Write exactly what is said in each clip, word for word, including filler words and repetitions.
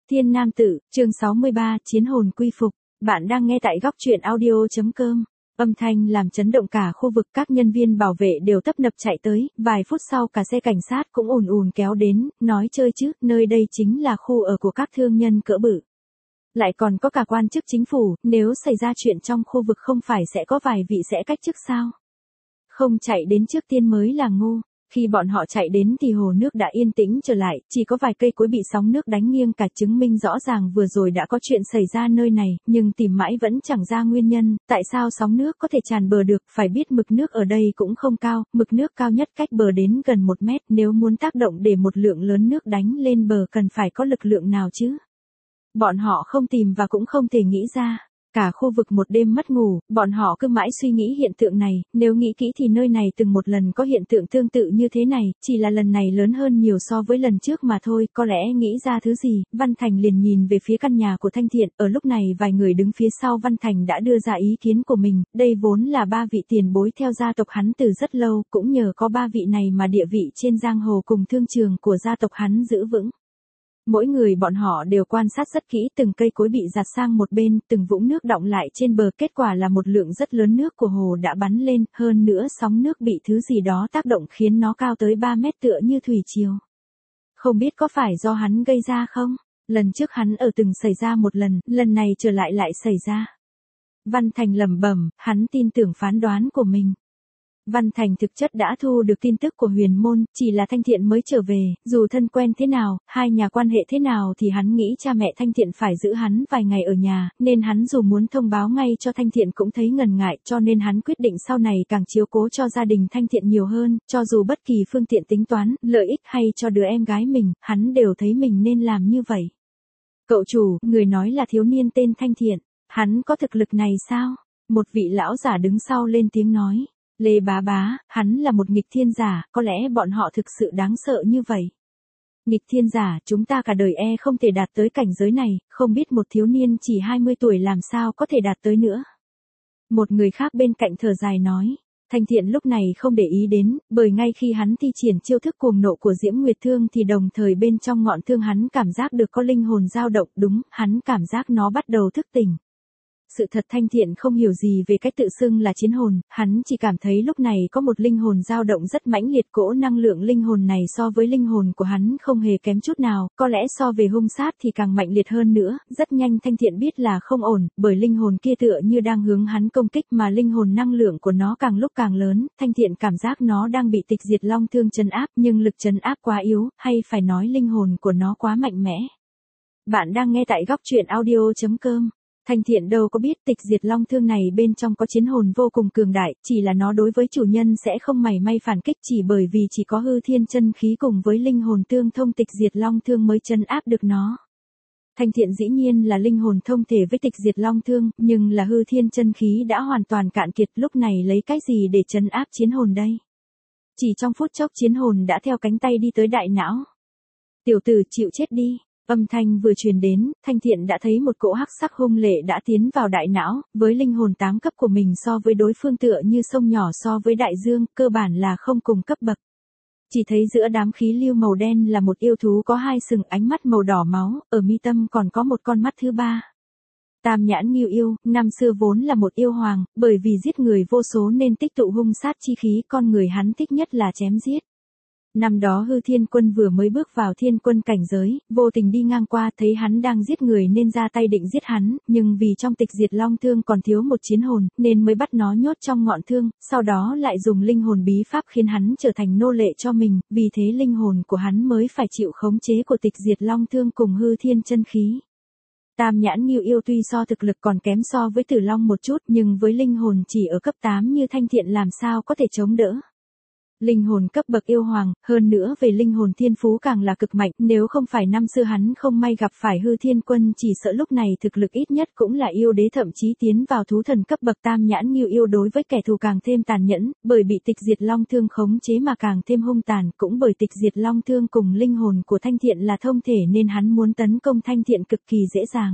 Thiên Nam Tử, chương sáu mươi ba, Chiến hồn quy phục. Bạn đang nghe tại góc truyện audio.com. Âm thanh làm chấn động cả khu vực, các nhân viên bảo vệ đều tấp nập chạy tới, vài phút sau cả xe cảnh sát cũng ùn ùn kéo đến, nói chơi chứ, nơi đây chính là khu ở của các thương nhân cỡ bự. Lại còn có cả quan chức chính phủ, nếu xảy ra chuyện trong khu vực không phải sẽ có vài vị sẽ cách chức sao? Không chạy đến trước tiên mới là ngu. Khi bọn họ chạy đến thì hồ nước đã yên tĩnh trở lại, chỉ có vài cây cối bị sóng nước đánh nghiêng cả, chứng minh rõ ràng vừa rồi đã có chuyện xảy ra nơi này, nhưng tìm mãi vẫn chẳng ra nguyên nhân, tại sao sóng nước có thể tràn bờ được, phải biết mực nước ở đây cũng không cao, mực nước cao nhất cách bờ đến gần một mét, nếu muốn tác động để một lượng lớn nước đánh lên bờ cần phải có lực lượng nào chứ? Bọn họ không tìm và cũng không thể nghĩ ra. Cả khu vực một đêm mất ngủ, bọn họ cứ mãi suy nghĩ hiện tượng này, nếu nghĩ kỹ thì nơi này từng một lần có hiện tượng tương tự như thế này, chỉ là lần này lớn hơn nhiều so với lần trước mà thôi, có lẽ nghĩ ra thứ gì, Văn Thành liền nhìn về phía căn nhà của Thanh Thiện, ở lúc này vài người đứng phía sau Văn Thành đã đưa ra ý kiến của mình, đây vốn là ba vị tiền bối theo gia tộc hắn từ rất lâu, cũng nhờ có ba vị này mà địa vị trên giang hồ cùng thương trường của gia tộc hắn giữ vững. Mỗi người bọn họ đều quan sát rất kỹ từng cây cối bị giạt sang một bên, từng vũng nước đọng lại trên bờ, kết quả là một lượng rất lớn nước của hồ đã bắn lên, hơn nữa sóng nước bị thứ gì đó tác động khiến nó cao tới ba mét tựa như thủy triều. Không biết có phải do hắn gây ra không? Lần trước hắn ở từng xảy ra một lần, lần này trở lại lại xảy ra. Văn Thành lẩm bẩm, hắn tin tưởng phán đoán của mình. Văn Thành thực chất đã thu được tin tức của Huyền Môn, chỉ là Thanh Thiện mới trở về, dù thân quen thế nào, hai nhà quan hệ thế nào thì hắn nghĩ cha mẹ Thanh Thiện phải giữ hắn vài ngày ở nhà, nên hắn dù muốn thông báo ngay cho Thanh Thiện cũng thấy ngần ngại, cho nên hắn quyết định sau này càng chiếu cố cho gia đình Thanh Thiện nhiều hơn, cho dù bất kỳ phương tiện tính toán, lợi ích hay cho đứa em gái mình, hắn đều thấy mình nên làm như vậy. Cậu chủ, người nói là thiếu niên tên Thanh Thiện, hắn có thực lực này sao? Một vị lão giả đứng sau lên tiếng nói. Lê bá bá, hắn là một nghịch thiên giả, có lẽ bọn họ thực sự đáng sợ như vậy. Nghịch thiên giả, chúng ta cả đời e không thể đạt tới cảnh giới này, không biết một thiếu niên chỉ hai mươi tuổi làm sao có thể đạt tới nữa. Một người khác bên cạnh thở dài nói. Thanh Thiện lúc này không để ý đến, bởi ngay khi hắn thi triển chiêu thức cuồng nộ của Diễm Nguyệt Thương thì đồng thời bên trong ngọn thương hắn cảm giác được có linh hồn dao động, đúng, hắn cảm giác nó bắt đầu thức tỉnh. Sự thật Thanh Thiện không hiểu gì về cách tự xưng là chiến hồn, hắn chỉ cảm thấy lúc này có một linh hồn dao động rất mãnh liệt, cỗ năng lượng linh hồn này so với linh hồn của hắn không hề kém chút nào, có lẽ so về hung sát thì càng mạnh liệt hơn nữa, rất nhanh Thanh Thiện biết là không ổn, bởi linh hồn kia tựa như đang hướng hắn công kích mà linh hồn năng lượng của nó càng lúc càng lớn, Thanh Thiện cảm giác nó đang bị tịch diệt long thương trấn áp, nhưng lực trấn áp quá yếu, hay phải nói linh hồn của nó quá mạnh mẽ. Bạn đang nghe tại góc truyện audio.com. Thanh Thiện đâu có biết tịch diệt long thương này bên trong có chiến hồn vô cùng cường đại, chỉ là nó đối với chủ nhân sẽ không mảy may phản kích chỉ bởi vì chỉ có hư thiên chân khí cùng với linh hồn tương thông tịch diệt long thương mới trấn áp được nó. Thanh Thiện dĩ nhiên là linh hồn thông thể với tịch diệt long thương, nhưng là hư thiên chân khí đã hoàn toàn cạn kiệt, lúc này lấy cái gì để trấn áp chiến hồn đây? Chỉ trong phút chốc chiến hồn đã theo cánh tay đi tới đại não. Tiểu tử chịu chết đi. Âm thanh vừa truyền đến, Thanh Thiện đã thấy một cỗ hắc sắc hung lệ đã tiến vào đại não, với linh hồn tám cấp của mình so với đối phương tựa như sông nhỏ so với đại dương, cơ bản là không cùng cấp bậc. Chỉ thấy giữa đám khí lưu màu đen là một yêu thú có hai sừng, ánh mắt màu đỏ máu, ở mi tâm còn có một con mắt thứ ba. Tam nhãn ngưu yêu, năm xưa vốn là một yêu hoàng, bởi vì giết người vô số nên tích tụ hung sát chi khí, con người hắn thích nhất là chém giết. Năm đó Hư Thiên Quân vừa mới bước vào thiên quân cảnh giới, vô tình đi ngang qua thấy hắn đang giết người nên ra tay định giết hắn, nhưng vì trong tịch diệt long thương còn thiếu một chiến hồn, nên mới bắt nó nhốt trong ngọn thương, sau đó lại dùng linh hồn bí pháp khiến hắn trở thành nô lệ cho mình, vì thế linh hồn của hắn mới phải chịu khống chế của tịch diệt long thương cùng hư thiên chân khí. Tam nhãn ngưu yêu tuy so thực lực còn kém so với Tử Long một chút, nhưng với linh hồn chỉ ở cấp tám như Thanh Thiện làm sao có thể chống đỡ. Linh hồn cấp bậc yêu hoàng, hơn nữa về linh hồn thiên phú càng là cực mạnh, nếu không phải năm xưa hắn không may gặp phải Hư Thiên Quân chỉ sợ lúc này thực lực ít nhất cũng là yêu đế, thậm chí tiến vào thú thần cấp bậc. Tam nhãn ngưu yêu đối với kẻ thù càng thêm tàn nhẫn, bởi bị tịch diệt long thương khống chế mà càng thêm hung tàn, cũng bởi tịch diệt long thương cùng linh hồn của Thanh Thiện là thông thể nên hắn muốn tấn công Thanh Thiện cực kỳ dễ dàng.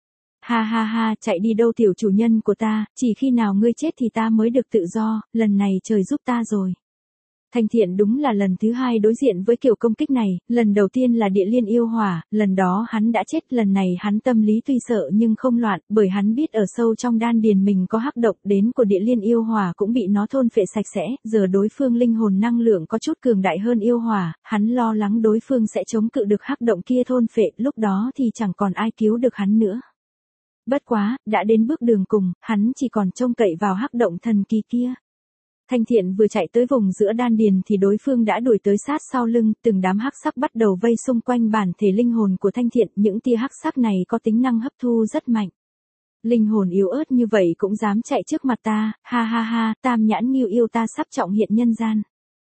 Ha ha ha, chạy đi đâu tiểu chủ nhân của ta, chỉ khi nào ngươi chết thì ta mới được tự do, lần này trời giúp ta rồi. Thanh Thiện đúng là lần thứ hai đối diện với kiểu công kích này, lần đầu tiên là địa liên yêu hỏa, lần đó hắn đã chết, lần này hắn tâm lý tuy sợ nhưng không loạn, bởi hắn biết ở sâu trong đan điền mình có hắc độc, đến của địa liên yêu hỏa cũng bị nó thôn phệ sạch sẽ, giờ đối phương linh hồn năng lượng có chút cường đại hơn yêu hỏa, hắn lo lắng đối phương sẽ chống cự được hắc động kia thôn phệ, lúc đó thì chẳng còn ai cứu được hắn nữa. Bất quá, đã đến bước đường cùng, hắn chỉ còn trông cậy vào hắc động thần kỳ kia. Thanh Thiện vừa chạy tới vùng giữa đan điền thì đối phương đã đuổi tới sát sau lưng, từng đám hắc sắc bắt đầu vây xung quanh bản thể linh hồn của Thanh Thiện, những tia hắc sắc này có tính năng hấp thu rất mạnh. Linh hồn yếu ớt như vậy cũng dám chạy trước mặt ta, ha ha ha, Tam Nhãn Ngưu Yêu ta sắp trọng hiện nhân gian.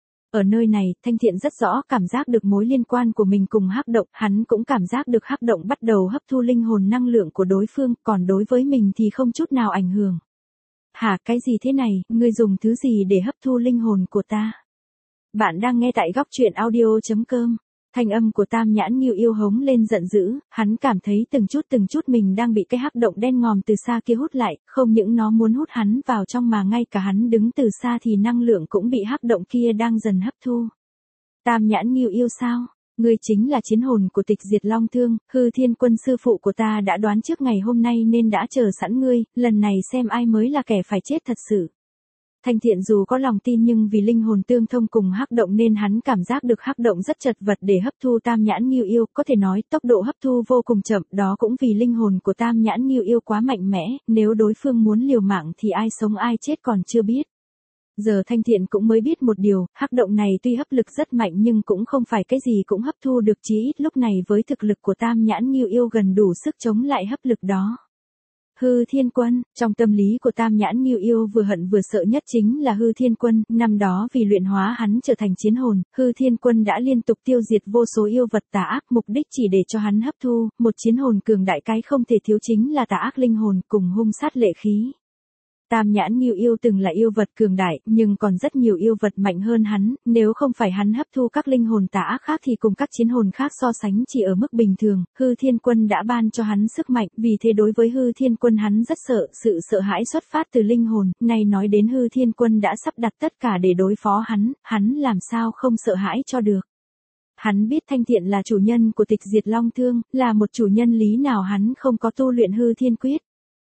Ở nơi này, Thanh Thiện rất rõ cảm giác được mối liên quan của mình cùng hắc động, hắn cũng cảm giác được hắc động bắt đầu hấp thu linh hồn năng lượng của đối phương, còn đối với mình thì không chút nào ảnh hưởng. Hả, cái gì thế này, ngươi dùng thứ gì để hấp thu linh hồn của ta? Bạn đang nghe tại góc truyện audio chấm com. Thanh âm của Tam Nhãn Ngưu Yêu hống lên giận dữ, hắn cảm thấy từng chút từng chút mình đang bị cái hắc động đen ngòm từ xa kia hút lại, không những nó muốn hút hắn vào trong mà ngay cả hắn đứng từ xa thì năng lượng cũng bị hắc động kia đang dần hấp thu. Tam Nhãn Ngưu Yêu sao? Ngươi chính là chiến hồn của Tịch Diệt Long Thương, Hư Thiên Quân sư phụ của ta đã đoán trước ngày hôm nay nên đã chờ sẵn ngươi, lần này xem ai mới là kẻ phải chết thật sự. Thanh Thiện dù có lòng tin nhưng vì linh hồn tương thông cùng hắc động nên hắn cảm giác được hắc động rất chật vật để hấp thu Tam Nhãn Ngưu Yêu, có thể nói tốc độ hấp thu vô cùng chậm, đó cũng vì linh hồn của Tam Nhãn Ngưu Yêu quá mạnh mẽ, nếu đối phương muốn liều mạng thì ai sống ai chết còn chưa biết. Giờ Thanh Thiện cũng mới biết một điều, hắc động này tuy hấp lực rất mạnh nhưng cũng không phải cái gì cũng hấp thu được, chí ít lúc này với thực lực của Tam Nhãn Ngưu Yêu gần đủ sức chống lại hấp lực đó. Hư Thiên Quân, trong tâm lý của Tam Nhãn Ngưu Yêu vừa hận vừa sợ nhất chính là Hư Thiên Quân, năm đó vì luyện hóa hắn trở thành chiến hồn, Hư Thiên Quân đã liên tục tiêu diệt vô số yêu vật tà ác, mục đích chỉ để cho hắn hấp thu, một chiến hồn cường đại, cái không thể thiếu chính là tà ác linh hồn cùng hung sát lệ khí. Tam Nhãn Ngưu Yêu từng là yêu vật cường đại, nhưng còn rất nhiều yêu vật mạnh hơn hắn, nếu không phải hắn hấp thu các linh hồn tà ác khác thì cùng các chiến hồn khác so sánh chỉ ở mức bình thường, Hư Thiên Quân đã ban cho hắn sức mạnh, vì thế đối với Hư Thiên Quân hắn rất sợ, sự sợ hãi xuất phát từ linh hồn, nay nói đến Hư Thiên Quân đã sắp đặt tất cả để đối phó hắn, hắn làm sao không sợ hãi cho được. Hắn biết Thanh Thiện là chủ nhân của Tịch Diệt Long Thương, là một chủ nhân lý nào hắn không có tu luyện Hư Thiên Quyết.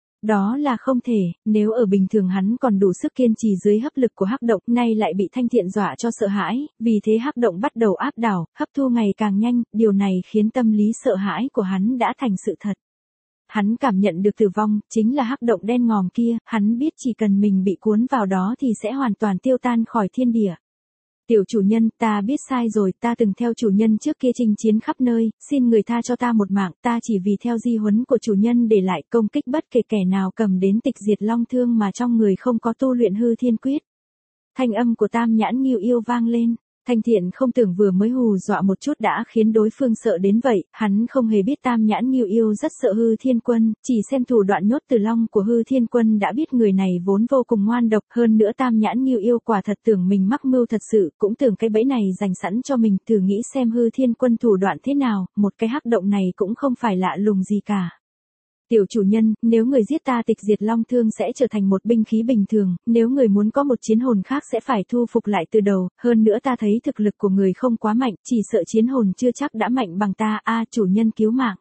Đó là không thể, nếu ở bình thường hắn còn đủ sức kiên trì dưới hấp lực của hắc động, nay lại bị Thanh Thiện dọa cho sợ hãi, vì thế hắc động bắt đầu áp đảo, hấp thu ngày càng nhanh, điều này khiến tâm lý sợ hãi của hắn đã thành sự thật. Hắn cảm nhận được tử vong, chính là hắc động đen ngòm kia, hắn biết chỉ cần mình bị cuốn vào đó thì sẽ hoàn toàn tiêu tan khỏi thiên địa. Tiểu chủ nhân, ta biết sai rồi, ta từng theo chủ nhân trước kia chinh chiến khắp nơi, xin người tha cho ta một mạng, ta chỉ vì theo di huấn của chủ nhân để lại công kích bất kể kẻ nào cầm đến Tịch Diệt Long Thương mà trong người không có tu luyện Hư Thiên Quyết. Thanh âm của Tam Nhãn Ngưu Yêu vang lên. Thanh Thiện không tưởng vừa mới hù dọa một chút đã khiến đối phương sợ đến vậy, hắn không hề biết Tam Nhãn Ngưu Yêu rất sợ Hư Thiên Quân, chỉ xem thủ đoạn nhốt Từ Long của Hư Thiên Quân đã biết người này vốn vô cùng ngoan độc, hơn nữa Tam Nhãn Ngưu Yêu quả thật tưởng mình mắc mưu thật sự, cũng tưởng cái bẫy này dành sẵn cho mình, thử nghĩ xem Hư Thiên Quân thủ đoạn thế nào, một cái hắc động này cũng không phải lạ lùng gì cả. Tiểu chủ nhân, nếu người giết ta Tịch Diệt Long Thương sẽ trở thành một binh khí bình thường, nếu người muốn có một chiến hồn khác sẽ phải thu phục lại từ đầu, hơn nữa ta thấy thực lực của người không quá mạnh, chỉ sợ chiến hồn chưa chắc đã mạnh bằng ta, a chủ nhân cứu mạng.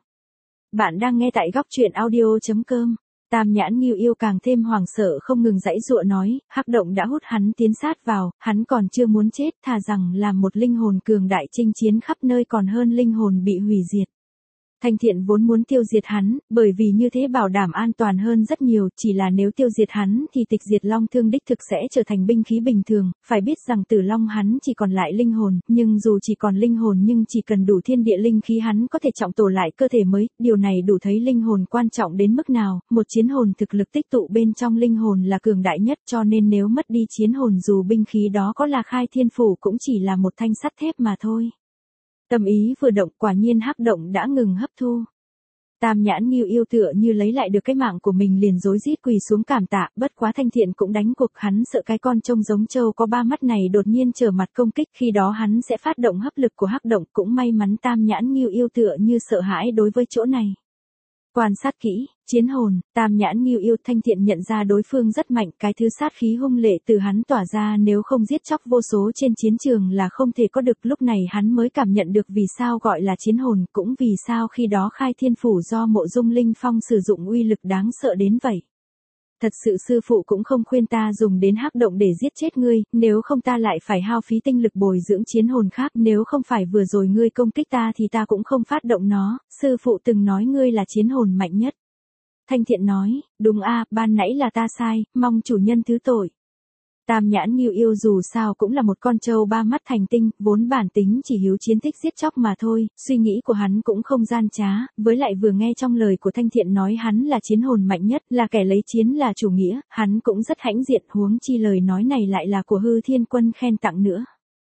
Bạn đang nghe tại góc truyện audio chấm com. Tam Nhãn Ngưu Yêu càng thêm hoảng sợ không ngừng giãy giụa nói, hắc động đã hút hắn tiến sát vào, hắn còn chưa muốn chết, thà rằng làm một linh hồn cường đại chinh chiến khắp nơi còn hơn linh hồn bị hủy diệt. Thanh Thiện vốn muốn tiêu diệt hắn, bởi vì như thế bảo đảm an toàn hơn rất nhiều, chỉ là nếu tiêu diệt hắn thì Tịch Diệt Long Thương đích thực sẽ trở thành binh khí bình thường, phải biết rằng Tử Long hắn chỉ còn lại linh hồn, nhưng dù chỉ còn linh hồn nhưng chỉ cần đủ thiên địa linh khí hắn có thể trọng tổ lại cơ thể mới, điều này đủ thấy linh hồn quan trọng đến mức nào, một chiến hồn thực lực tích tụ bên trong linh hồn là cường đại nhất, cho nên nếu mất đi chiến hồn dù binh khí đó có là khai thiên phủ cũng chỉ là một thanh sắt thép mà thôi. Tâm ý vừa động, quả nhiên hắc động đã ngừng hấp thu. Tam Nhãn Ngưu Yêu tựa như lấy lại được cái mạng của mình liền rối rít quỳ xuống cảm tạ, bất quá Thanh Thiện cũng đánh cuộc, hắn sợ cái con trông giống trâu có ba mắt này đột nhiên trở mặt công kích, khi đó hắn sẽ phát động hấp lực của hắc động, cũng may mắn Tam Nhãn Ngưu Yêu tựa như sợ hãi đối với chỗ này. Quan sát kỹ, chiến hồn, Tam Nhãn Ngưu Yêu. Thanh Thiện nhận ra đối phương rất mạnh, cái thứ sát khí hung lệ từ hắn tỏa ra nếu không giết chóc vô số trên chiến trường là không thể có được. Lúc này hắn mới cảm nhận được vì sao gọi là chiến hồn, cũng vì sao khi đó khai thiên phủ do Mộ Dung Linh Phong sử dụng uy lực đáng sợ đến vậy. Thật sự sư phụ cũng không khuyên ta dùng đến hắc động để giết chết ngươi, nếu không ta lại phải hao phí tinh lực bồi dưỡng chiến hồn khác, nếu không phải vừa rồi ngươi công kích ta thì ta cũng không phát động nó, sư phụ từng nói ngươi là chiến hồn mạnh nhất. Thanh Thiện nói, đúng a, ban nãy là ta sai, mong chủ nhân thứ tội. Tam Nhãn Ngưu Yêu dù sao cũng là một con trâu ba mắt thành tinh, vốn bản tính chỉ hiếu chiến thích giết chóc mà thôi, suy nghĩ của hắn cũng không gian trá, với lại vừa nghe trong lời của Thanh Thiện nói hắn là chiến hồn mạnh nhất, là kẻ lấy chiến là chủ nghĩa, hắn cũng rất hãnh diện, huống chi lời nói này lại là của Hư Thiên Quân khen tặng nữa.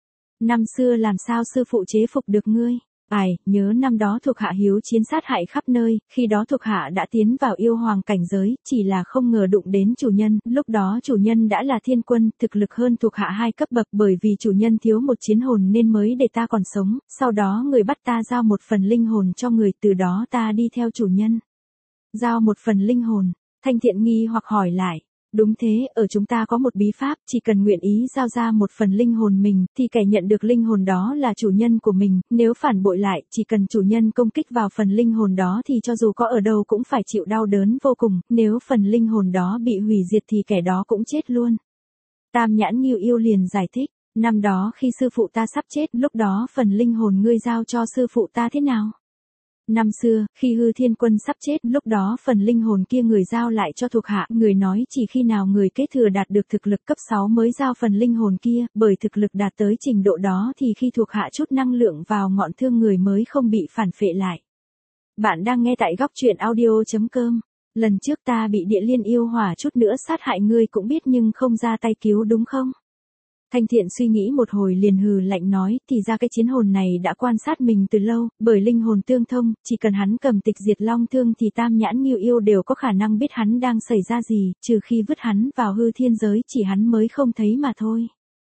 Năm xưa làm sao sư phụ chế phục được ngươi? Ai, nhớ năm đó thuộc hạ hiếu chiến sát hại khắp nơi, khi đó thuộc hạ đã tiến vào yêu hoàng cảnh giới, chỉ là không ngờ đụng đến chủ nhân, lúc đó chủ nhân đã là thiên quân, thực lực hơn thuộc hạ hai cấp bậc, bởi vì chủ nhân thiếu một chiến hồn nên mới để ta còn sống, sau đó người bắt ta giao một phần linh hồn cho người, từ đó ta đi theo chủ nhân. Giao một phần linh hồn, Thanh Thiện nghi hoặc hỏi lại. Đúng thế, ở chúng ta có một bí pháp, chỉ cần nguyện ý giao ra một phần linh hồn mình, thì kẻ nhận được linh hồn đó là chủ nhân của mình, nếu phản bội lại, chỉ cần chủ nhân công kích vào phần linh hồn đó thì cho dù có ở đâu cũng phải chịu đau đớn vô cùng, nếu phần linh hồn đó bị hủy diệt thì kẻ đó cũng chết luôn. Tam Nhãn Ngưu Yêu liền giải thích, năm đó khi sư phụ ta sắp chết, lúc đó phần linh hồn ngươi giao cho sư phụ ta thế nào? Năm xưa, khi Hư Thiên Quân sắp chết, lúc đó phần linh hồn kia người giao lại cho thuộc hạ, người nói chỉ khi nào người kế thừa đạt được thực lực cấp sáu mới giao phần linh hồn kia, bởi thực lực đạt tới trình độ đó thì khi thuộc hạ chút năng lượng vào ngọn thương người mới không bị phản phệ lại. Bạn đang nghe tại góc truyện audio chấm com. Lần trước ta bị địa liên yêu hỏa chút nữa sát hại ngươi cũng biết nhưng không ra tay cứu đúng không? Thanh Thiện suy nghĩ một hồi liền hừ lạnh nói, thì ra cái chiến hồn này đã quan sát mình từ lâu, bởi linh hồn tương thông, chỉ cần hắn cầm tịch diệt long thương thì Tam Nhãn Ngưu Yêu đều có khả năng biết hắn đang xảy ra gì, trừ khi vứt hắn vào hư thiên giới chỉ hắn mới không thấy mà thôi.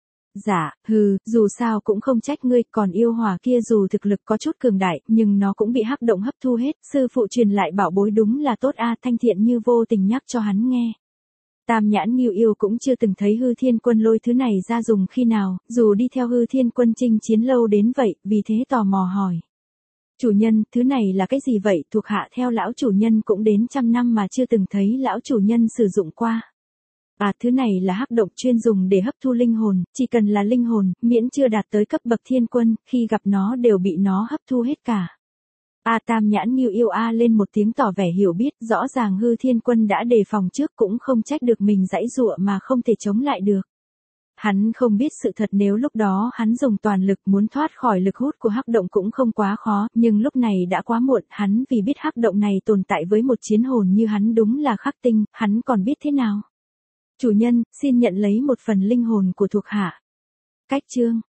Dạ, hừ, dù sao cũng không trách ngươi, còn yêu hỏa kia dù thực lực có chút cường đại, nhưng nó cũng bị hắc động hấp thu hết, sư phụ truyền lại bảo bối đúng là tốt a. Thanh Thiện như vô tình nhắc cho hắn nghe. Tam Nhãn Ngưu Yêu cũng chưa từng thấy Hư Thiên Quân lôi thứ này ra dùng khi nào, dù đi theo Hư Thiên Quân chinh chiến lâu đến vậy, vì thế tò mò hỏi. Chủ nhân, thứ này là cái gì vậy? Thuộc hạ theo lão chủ nhân cũng đến trăm năm mà chưa từng thấy lão chủ nhân sử dụng qua. À, thứ này là hắc động chuyên dùng để hấp thu linh hồn, chỉ cần là linh hồn, miễn chưa đạt tới cấp bậc thiên quân, khi gặp nó đều bị nó hấp thu hết cả. A Tam Nhãn Ngưu Yêu a lên một tiếng tỏ vẻ hiểu biết, rõ ràng Hư Thiên Quân đã đề phòng trước cũng không trách được mình giãy giụa mà không thể chống lại được. Hắn không biết sự thật nếu lúc đó hắn dùng toàn lực muốn thoát khỏi lực hút của hắc động cũng không quá khó, nhưng lúc này đã quá muộn, hắn vì biết hắc động này tồn tại với một chiến hồn như hắn đúng là khắc tinh, hắn còn biết thế nào. Chủ nhân, xin nhận lấy một phần linh hồn của thuộc hạ. Cách chương